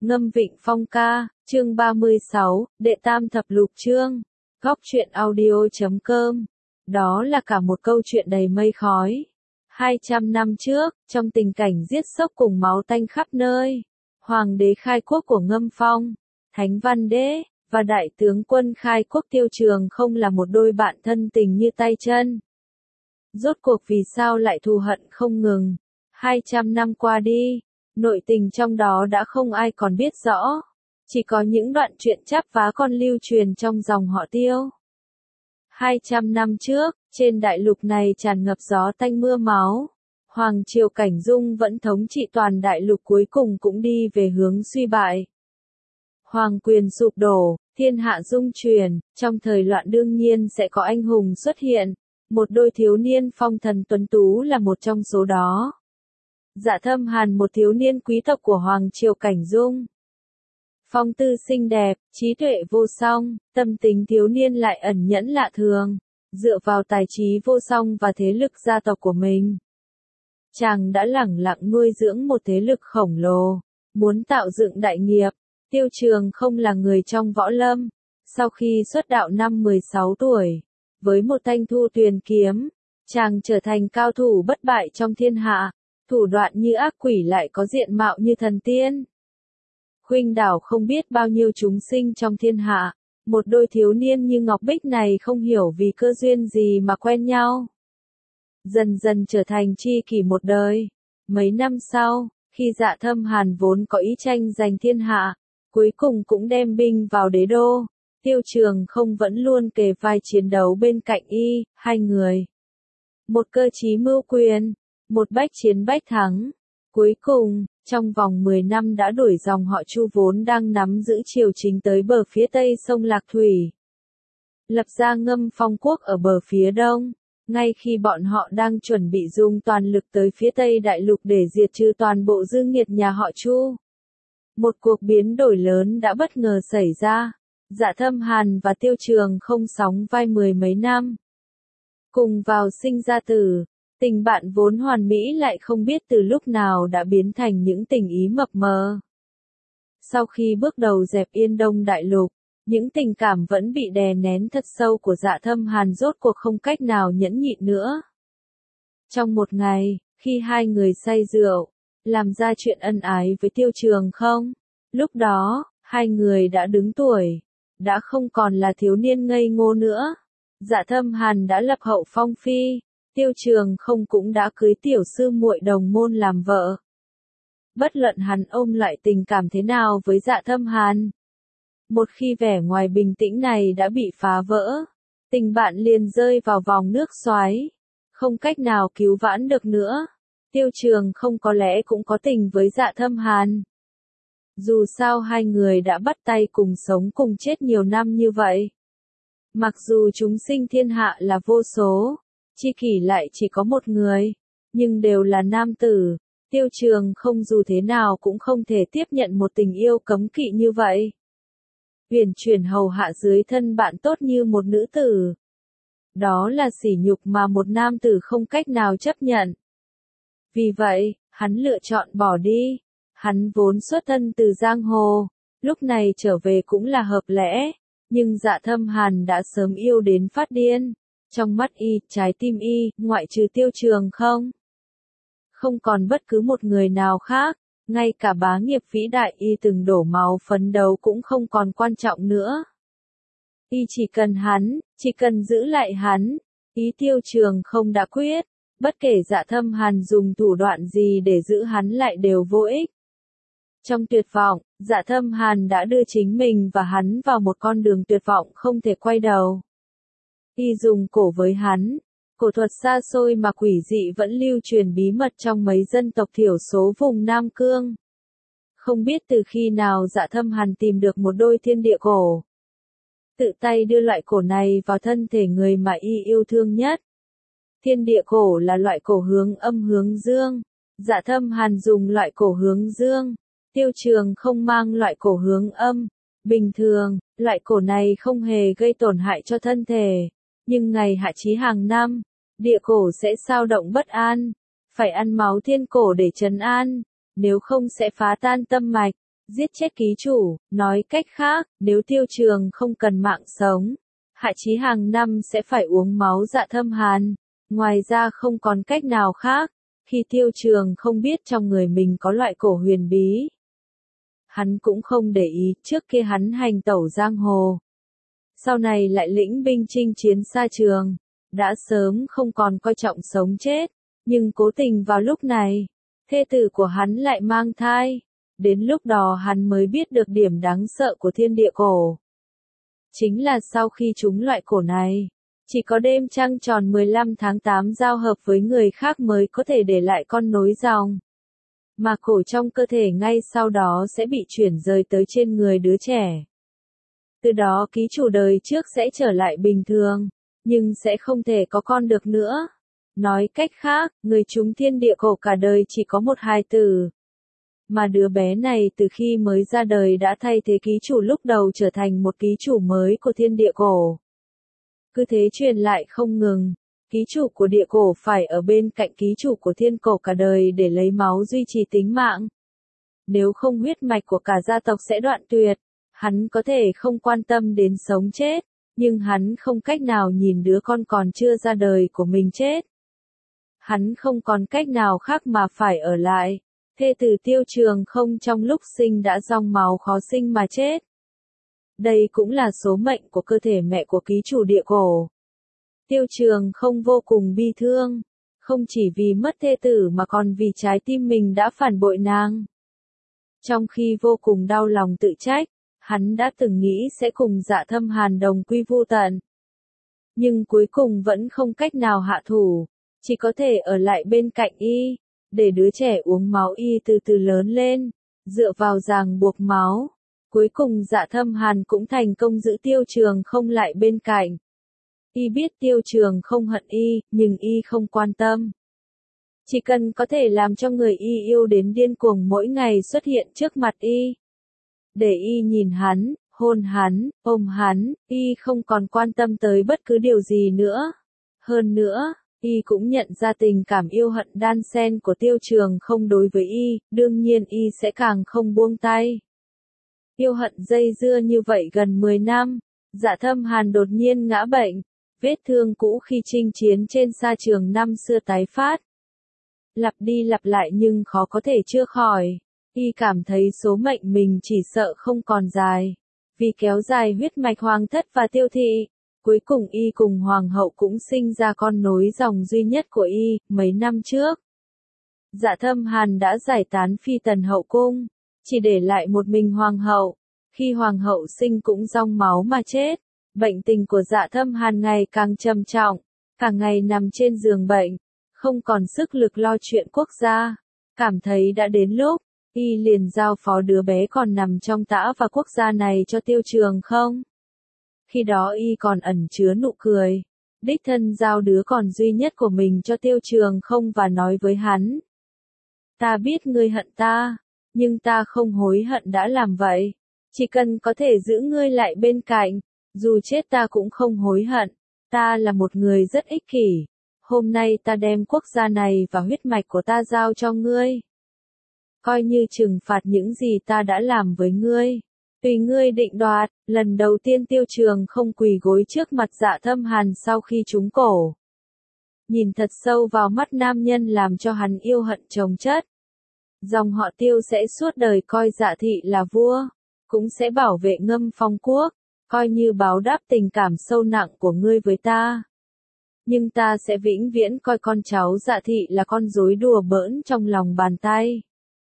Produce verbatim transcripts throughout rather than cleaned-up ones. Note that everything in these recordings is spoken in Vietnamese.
Ngâm Vịnh Phong ca, chương ba mươi sáu, đệ tam thập lục chương. Góc truyện audio chấm com. Đó là cả một câu chuyện đầy mây khói. hai trăm năm trước, trong tình cảnh giết sốc cùng máu tanh khắp nơi, hoàng đế khai quốc của Ngâm Phong, Thánh Văn Đế, và đại tướng quân khai quốc Tiêu Trường không là một đôi bạn thân tình như tay chân. Rốt cuộc vì sao lại thù hận không ngừng? hai trăm năm qua đi, nội tình trong đó đã không ai còn biết rõ. Chỉ có những đoạn truyện chắp vá con lưu truyền trong dòng họ Tiêu. hai trăm năm trước, trên đại lục này tràn ngập gió tanh mưa máu. Hoàng triều Cảnh Dung vẫn thống trị toàn đại lục, cuối cùng cũng đi về hướng suy bại. Hoàng quyền sụp đổ, thiên hạ dung chuyển, trong thời loạn đương nhiên sẽ có anh hùng xuất hiện. Một đôi thiếu niên phong thần tuấn tú là một trong số đó. Dạ Thâm Hàn, một thiếu niên quý tộc của Hoàng triều Cảnh Dung. Phong tư xinh đẹp, trí tuệ vô song, tâm tính thiếu niên lại ẩn nhẫn lạ thường. Dựa vào tài trí vô song và thế lực gia tộc của mình, chàng đã lẳng lặng nuôi dưỡng một thế lực khổng lồ, muốn tạo dựng đại nghiệp. Tiêu Trường không là người trong võ lâm. Sau khi xuất đạo năm mười sáu tuổi, với một thanh thu tuyền kiếm, chàng trở thành cao thủ bất bại trong thiên hạ. Thủ đoạn như ác quỷ lại có diện mạo như thần tiên. Khuynh đảo không biết bao nhiêu chúng sinh trong thiên hạ. Một đôi thiếu niên như Ngọc Bích này không hiểu vì cơ duyên gì mà quen nhau. Dần dần trở thành tri kỷ một đời. Mấy năm sau, khi Dạ Thâm Hàn vốn có ý tranh giành thiên hạ, cuối cùng cũng đem binh vào đế đô. Tiêu Trường không vẫn luôn kề vai chiến đấu bên cạnh y, hai người. Một cơ chí mưu quyền, một bách chiến bách thắng. Cuối cùng, trong vòng mười năm đã đuổi dòng họ Chu vốn đang nắm giữ triều chính tới bờ phía tây sông Lạc Thủy. Lập ra Ngâm Phong quốc ở bờ phía đông. Ngay khi bọn họ đang chuẩn bị dùng toàn lực tới phía tây đại lục để diệt trừ toàn bộ dư nghiệt nhà họ Chu, một cuộc biến đổi lớn đã bất ngờ xảy ra. Dạ Thâm Hàn và Tiêu Trường không sóng vai mười mấy năm, cùng vào sinh ra tử. Tình bạn vốn hoàn mỹ lại không biết từ lúc nào đã biến thành những tình ý mập mờ. Sau khi bước đầu dẹp yên Đông đại lục, những tình cảm vẫn bị đè nén thật sâu của Dạ Thâm Hàn rốt cuộc không cách nào nhẫn nhịn nữa. Trong một ngày, khi hai người say rượu, làm ra chuyện ân ái với Tiêu Trường không, lúc đó, hai người đã đứng tuổi, đã không còn là thiếu niên ngây ngô nữa. Dạ Thâm Hàn đã lập hậu phong phi. Tiêu Trường không cũng đã cưới tiểu sư muội đồng môn làm vợ. Bất luận hắn ôm lại tình cảm thế nào với Dạ Thâm Hàn, một khi vẻ ngoài bình tĩnh này đã bị phá vỡ, tình bạn liền rơi vào vòng nước xoáy, không cách nào cứu vãn được nữa. Tiêu Trường không có lẽ cũng có tình với Dạ Thâm Hàn. Dù sao hai người đã bắt tay cùng sống cùng chết nhiều năm như vậy. Mặc dù chúng sinh thiên hạ là vô số, tri kỷ lại chỉ có một người, nhưng đều là nam tử. Tiêu Trường không dù thế nào cũng không thể tiếp nhận một tình yêu cấm kỵ như vậy. Uyển chuyển hầu hạ dưới thân bạn tốt như một nữ tử. Đó là sỉ nhục mà một nam tử không cách nào chấp nhận. Vì vậy, hắn lựa chọn bỏ đi. Hắn vốn xuất thân từ giang hồ, lúc này trở về cũng là hợp lẽ, nhưng Dạ Thâm Hàn đã sớm yêu đến phát điên. Trong mắt y, trái tim y, ngoại trừ Tiêu Trường không, không còn bất cứ một người nào khác. Ngay cả bá nghiệp vĩ đại y từng đổ máu phấn đấu cũng không còn quan trọng nữa. Y chỉ cần hắn, chỉ cần giữ lại hắn. Ý Tiêu Trường không đã quyết, bất kể Dạ Thâm Hàn dùng thủ đoạn gì để giữ hắn lại đều vô ích. Trong tuyệt vọng, Dạ Thâm Hàn đã đưa chính mình và hắn vào một con đường tuyệt vọng không thể quay đầu. Y dùng cổ với hắn, cổ thuật xa xôi mà quỷ dị vẫn lưu truyền bí mật trong mấy dân tộc thiểu số vùng Nam Cương. Không biết từ khi nào Dạ Thâm Hàn tìm được một đôi thiên địa cổ, tự tay đưa loại cổ này vào thân thể người mà y yêu thương nhất. Thiên địa cổ là loại cổ hướng âm hướng dương. Dạ Thâm Hàn dùng loại cổ hướng dương. Tiêu Trường không mang loại cổ hướng âm. Bình thường, loại cổ này không hề gây tổn hại cho thân thể. Nhưng ngày hạ chí hàng năm, địa cổ sẽ xao động bất an. Phải ăn máu thiên cổ để trấn an. Nếu không sẽ phá tan tâm mạch. giết chết ký chủ, nói cách khác, nếu Tiêu Trường không cần mạng sống, Hạ Chí hàng năm sẽ phải uống máu Dạ Thâm Hàn, ngoài ra không còn cách nào khác, khi Tiêu Trường không biết trong người mình có loại cổ huyền bí. Hắn cũng không để ý, trước kia hắn hành tẩu giang hồ. Sau này lại lĩnh binh chinh chiến xa trường, đã sớm không còn coi trọng sống chết, nhưng cố tình vào lúc này, thê tử của hắn lại mang thai, đến lúc đó hắn mới biết được điểm đáng sợ của thiên địa cổ. Chính là sau khi trúng loại cổ này, chỉ có đêm trăng tròn mười lăm tháng tám giao hợp với người khác mới có thể để lại con nối dòng. Mà cổ trong cơ thể ngay sau đó sẽ bị chuyển rời tới trên người đứa trẻ. Từ đó ký chủ đời trước sẽ trở lại bình thường, nhưng sẽ không thể có con được nữa. Nói cách khác, người trúng thiên địa cổ cả đời chỉ có một hài tử. Mà đứa bé này từ khi mới ra đời đã thay thế ký chủ lúc đầu trở thành một ký chủ mới của thiên địa cổ. Cứ thế truyền lại không ngừng, ký chủ của địa cổ phải ở bên cạnh ký chủ của thiên cổ cả đời để lấy máu duy trì tính mạng. Nếu không huyết mạch của cả gia tộc sẽ đoạn tuyệt, hắn có thể không quan tâm đến sống chết, nhưng hắn không cách nào nhìn đứa con còn chưa ra đời của mình chết. Hắn không còn cách nào khác mà phải ở lại. Thê tử Tiêu Trường không trong lúc sinh đã dòng máu khó sinh mà chết. Đây cũng là số mệnh của cơ thể mẹ của ký chủ địa cổ. Tiêu Trường không vô cùng bi thương, không chỉ vì mất thê tử mà còn vì trái tim mình đã phản bội nàng. Trong khi vô cùng đau lòng tự trách, hắn đã từng nghĩ sẽ cùng Dạ Thâm Hàn đồng quy vu tận. Nhưng cuối cùng vẫn không cách nào hạ thủ, chỉ có thể ở lại bên cạnh y, để đứa trẻ uống máu y từ từ lớn lên, dựa vào ràng buộc máu. Cuối cùng Dạ Thâm Hàn cũng thành công giữ Tiêu Trường không lại bên cạnh. Y biết Tiêu Trường không hận y, nhưng y không quan tâm. Chỉ cần có thể làm cho người y yêu đến điên cuồng mỗi ngày xuất hiện trước mặt y. Để y nhìn hắn, hôn hắn, ôm hắn, y không còn quan tâm tới bất cứ điều gì nữa. Hơn nữa, y cũng nhận ra tình cảm yêu hận đan xen của Tiêu Trường không đối với y, đương nhiên y sẽ càng không buông tay. Yêu hận dây dưa như vậy gần mười năm, Dạ Thâm Hàn đột nhiên ngã bệnh, vết thương cũ khi chinh chiến trên sa trường năm xưa tái phát. Lặp đi lặp lại nhưng khó có thể chữa khỏi, y cảm thấy số mệnh mình chỉ sợ không còn dài. Vì kéo dài huyết mạch hoàng thất và Tiêu thị, cuối cùng y cùng hoàng hậu cũng sinh ra con nối dòng duy nhất của y, mấy năm trước. Dạ Thâm Hàn đã giải tán phi tần hậu cung, chỉ để lại một mình hoàng hậu, khi hoàng hậu sinh cũng rong máu mà chết. Bệnh tình của Dạ Thâm Hàn ngày càng trầm trọng, cả ngày nằm trên giường bệnh, không còn sức lực lo chuyện quốc gia, cảm thấy đã đến lúc, y liền giao phó đứa bé còn nằm trong tã và quốc gia này cho Tiêu Trường không. Khi đó y còn ẩn chứa nụ cười, đích thân giao đứa còn duy nhất của mình cho Tiêu Trường không và nói với hắn. Ta biết ngươi hận ta, nhưng ta không hối hận đã làm vậy, chỉ cần có thể giữ ngươi lại bên cạnh, dù chết ta cũng không hối hận, ta là một người rất ích kỷ, hôm nay ta đem quốc gia này và huyết mạch của ta giao cho ngươi. Coi như trừng phạt những gì ta đã làm với ngươi, tùy ngươi định đoạt. Lần đầu tiên Tiêu Trường không quỳ gối trước mặt Dạ Thâm Hàn sau khi trúng cổ. Nhìn thật sâu vào mắt nam nhân làm cho hắn yêu hận chồng chất. Dòng họ Tiêu sẽ suốt đời coi Dạ thị là vua, cũng sẽ bảo vệ Ngâm Phong quốc, coi như báo đáp tình cảm sâu nặng của ngươi với ta. Nhưng ta sẽ vĩnh viễn coi con cháu Dạ thị là con rối đùa bỡn trong lòng bàn tay.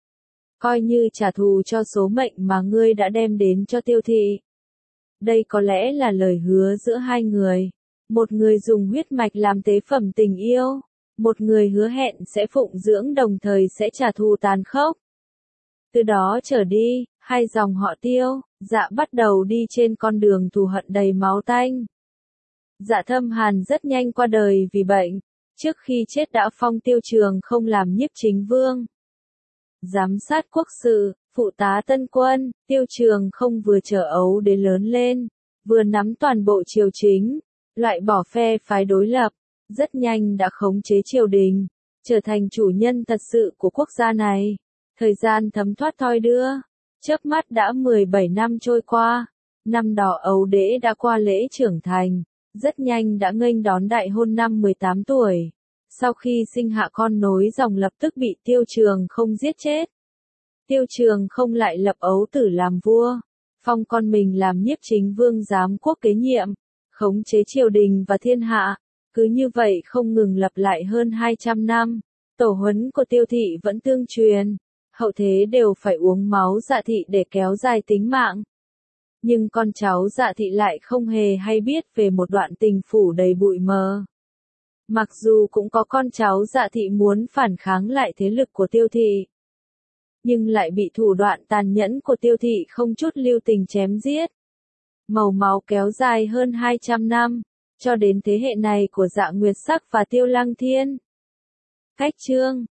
Coi như trả thù cho số mệnh mà ngươi đã đem đến cho Tiêu thị. Đây có lẽ là lời hứa giữa hai người. Một người dùng huyết mạch làm tế phẩm tình yêu. Một người hứa hẹn sẽ phụng dưỡng đồng thời sẽ trả thù tàn khốc. Từ đó trở đi, hai dòng họ Tiêu, Dạ bắt đầu đi trên con đường thù hận đầy máu tanh. Dạ Thâm Hàn rất nhanh qua đời vì bệnh, trước khi chết đã phong Tiêu Trường không làm nhiếp chính vương. Giám sát quốc sự, phụ tá tân quân, Tiêu Trường không vừa trở ấu đế lớn lên, vừa nắm toàn bộ triều chính, loại bỏ phe phái đối lập, rất nhanh đã khống chế triều đình, trở thành chủ nhân thật sự của quốc gia này. Thời gian thấm thoát thoi đưa, Chớp mắt đã mười bảy năm trôi qua, năm đó Ấu Đễ đã qua lễ trưởng thành, rất nhanh đã nghênh đón đại hôn năm mười tám tuổi. Sau khi sinh hạ con nối dòng lập tức bị Tiêu Trường không giết chết. Tiêu Trường không lại lập Ấu Tử làm vua, phong con mình làm nhiếp chính vương giám quốc kế nhiệm, khống chế triều đình và thiên hạ, cứ như vậy không ngừng lặp lại hơn hai trăm năm. Tổ huấn của Tiêu thị vẫn tương truyền, hậu thế đều phải uống máu Dạ thị để kéo dài tính mạng. Nhưng con cháu Dạ thị lại không hề hay biết về một đoạn tình phủ đầy bụi mờ. Mặc dù cũng có con cháu Dạ thị muốn phản kháng lại thế lực của Tiêu thị, nhưng lại bị thủ đoạn tàn nhẫn của Tiêu thị không chút lưu tình chém giết. Màu máu kéo dài hơn hai trăm năm, cho đến thế hệ này của Dạ Nguyệt Sắc và Tiêu Lăng Thiên. Cách chương